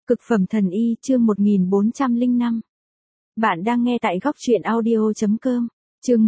Cực phẩm thần y chương 1405. Bạn đang nghe tại góc truyện audio.com. Chương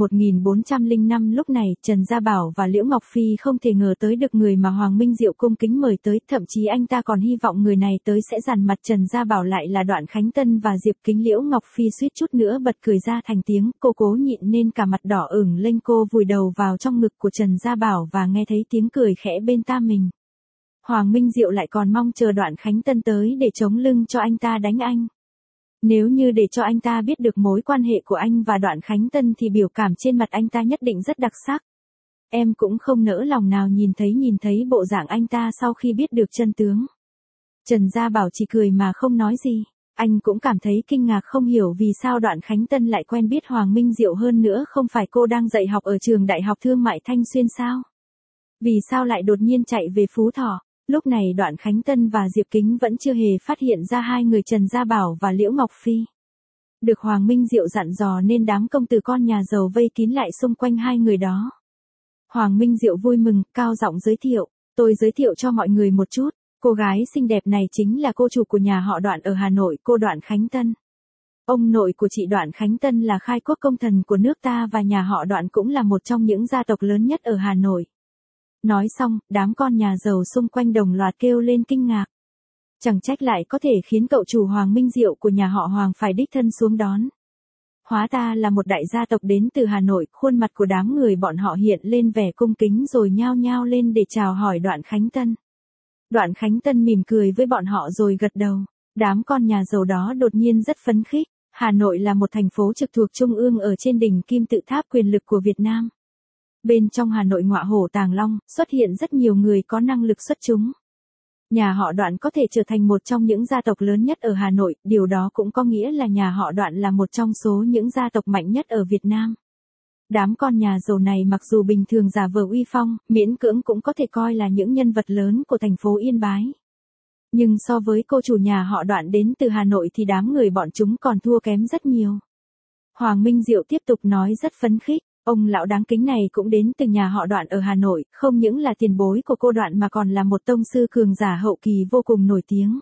1405. Lúc này Trần Gia Bảo và Liễu Ngọc Phi không thể ngờ tới được người mà Hoàng Minh Diệu cung kính mời tới, thậm chí anh ta còn hy vọng người này tới sẽ dằn mặt Trần Gia Bảo lại là Đoạn Khánh Tân và Diệp Kính. Liễu Ngọc Phi suýt chút nữa bật cười ra thành tiếng, cô cố nhịn nên cả mặt đỏ ửng lên, cô vùi đầu vào trong ngực của Trần Gia Bảo và nghe thấy tiếng cười khẽ bên tai mình. Hoàng Minh Diệu lại còn mong chờ Đoạn Khánh Tân tới để chống lưng cho anh ta đánh anh. Nếu như để cho anh ta biết được mối quan hệ của anh và Đoạn Khánh Tân thì biểu cảm trên mặt anh ta nhất định rất đặc sắc. Em cũng không nỡ lòng nào nhìn thấy bộ dạng anh ta sau khi biết được chân tướng. Trần Gia Bảo chỉ cười mà không nói gì. Anh cũng cảm thấy kinh ngạc, không hiểu vì sao Đoạn Khánh Tân lại quen biết Hoàng Minh Diệu, hơn nữa không phải cô đang dạy học ở trường Đại học Thương mại Thanh Xuyên sao? Vì sao lại đột nhiên chạy về Phú Thọ? Lúc này Đoạn Khánh Tân và Diệp Kính vẫn chưa hề phát hiện ra hai người Trần Gia Bảo và Liễu Ngọc Phi. Được Hoàng Minh Diệu dặn dò nên đám công tử con nhà giàu vây kín lại xung quanh hai người đó. Hoàng Minh Diệu vui mừng, cao giọng giới thiệu, tôi giới thiệu cho mọi người một chút, cô gái xinh đẹp này chính là cô chủ của nhà họ Đoạn ở Hà Nội, cô Đoạn Khánh Tân. Ông nội của chị Đoạn Khánh Tân là khai quốc công thần của nước ta và nhà họ Đoạn cũng là một trong những gia tộc lớn nhất ở Hà Nội. Nói xong, đám con nhà giàu xung quanh đồng loạt kêu lên kinh ngạc. Chẳng trách lại có thể khiến cậu chủ Hoàng Minh Diệu của nhà họ Hoàng phải đích thân xuống đón. Hóa ra là một đại gia tộc đến từ Hà Nội, khuôn mặt của đám người bọn họ hiện lên vẻ cung kính rồi nhao nhao lên để chào hỏi Đoạn Khánh Tân. Đoạn Khánh Tân mỉm cười với bọn họ rồi gật đầu. Đám con nhà giàu đó đột nhiên rất phấn khích. Hà Nội là một thành phố trực thuộc trung ương ở trên đỉnh kim tự tháp quyền lực của Việt Nam. Bên trong Hà Nội ngọa hổ tàng long, xuất hiện rất nhiều người có năng lực xuất chúng. Nhà họ Đoạn có thể trở thành một trong những gia tộc lớn nhất ở Hà Nội, điều đó cũng có nghĩa là nhà họ Đoạn là một trong số những gia tộc mạnh nhất ở Việt Nam. Đám con nhà giàu này mặc dù bình thường giả vờ uy phong, miễn cưỡng cũng có thể coi là những nhân vật lớn của thành phố Yên Bái. Nhưng so với cô chủ nhà họ Đoạn đến từ Hà Nội thì đám người bọn chúng còn thua kém rất nhiều. Hoàng Minh Diệu tiếp tục nói rất phấn khích. Ông lão đáng kính này cũng đến từ nhà họ Đoạn ở Hà Nội, không những là tiền bối của cô Đoạn mà còn là một tông sư cường giả hậu kỳ vô cùng nổi tiếng.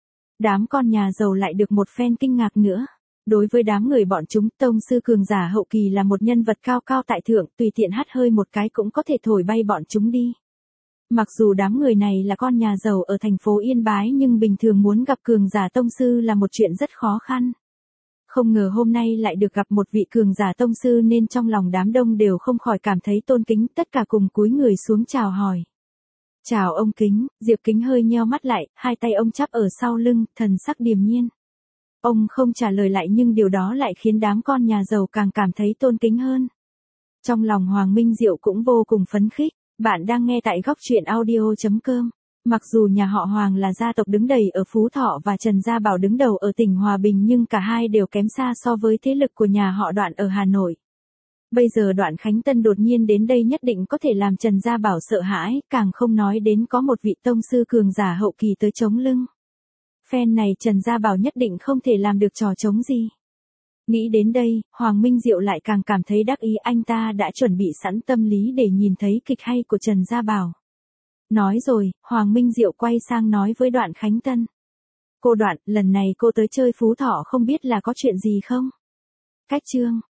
Đám con nhà giàu lại được một phen kinh ngạc nữa. Đối với đám người bọn chúng, tông sư cường giả hậu kỳ là một nhân vật cao cao tại thượng, tùy tiện hắt hơi một cái cũng có thể thổi bay bọn chúng đi. Mặc dù đám người này là con nhà giàu ở thành phố Yên Bái nhưng bình thường muốn gặp cường giả tông sư là một chuyện rất khó khăn. Không ngờ hôm nay lại được gặp một vị cường giả tông sư nên trong lòng đám đông đều không khỏi cảm thấy tôn kính, tất cả cùng cúi người xuống chào hỏi. Chào ông Kính. Diệp Kính hơi nheo mắt lại, hai tay ông chắp ở sau lưng, thần sắc điềm nhiên. Ông không trả lời lại nhưng điều đó lại khiến đám con nhà giàu càng cảm thấy tôn kính hơn. Trong lòng Hoàng Minh Diệu cũng vô cùng phấn khích. Bạn đang nghe tại góc truyện audio.com. Mặc dù nhà họ Hoàng là gia tộc đứng đầy ở Phú Thọ và Trần Gia Bảo đứng đầu ở tỉnh Hòa Bình nhưng cả hai đều kém xa so với thế lực của nhà họ Đoạn ở Hà Nội. Bây giờ Đoạn Khánh Tân đột nhiên đến đây nhất định có thể làm Trần Gia Bảo sợ hãi, càng không nói đến có một vị tông sư cường giả hậu kỳ tới chống lưng. Phen này Trần Gia Bảo nhất định không thể làm được trò trống gì. Nghĩ đến đây, Hoàng Minh Diệu lại càng cảm thấy đắc ý, anh ta đã chuẩn bị sẵn tâm lý để nhìn thấy kịch hay của Trần Gia Bảo. Nói rồi, Hoàng Minh Diệu quay sang nói với Đoạn Khánh Tân. Cô Đoạn, lần này cô tới chơi Phú Thọ không biết là có chuyện gì không? Cách chương.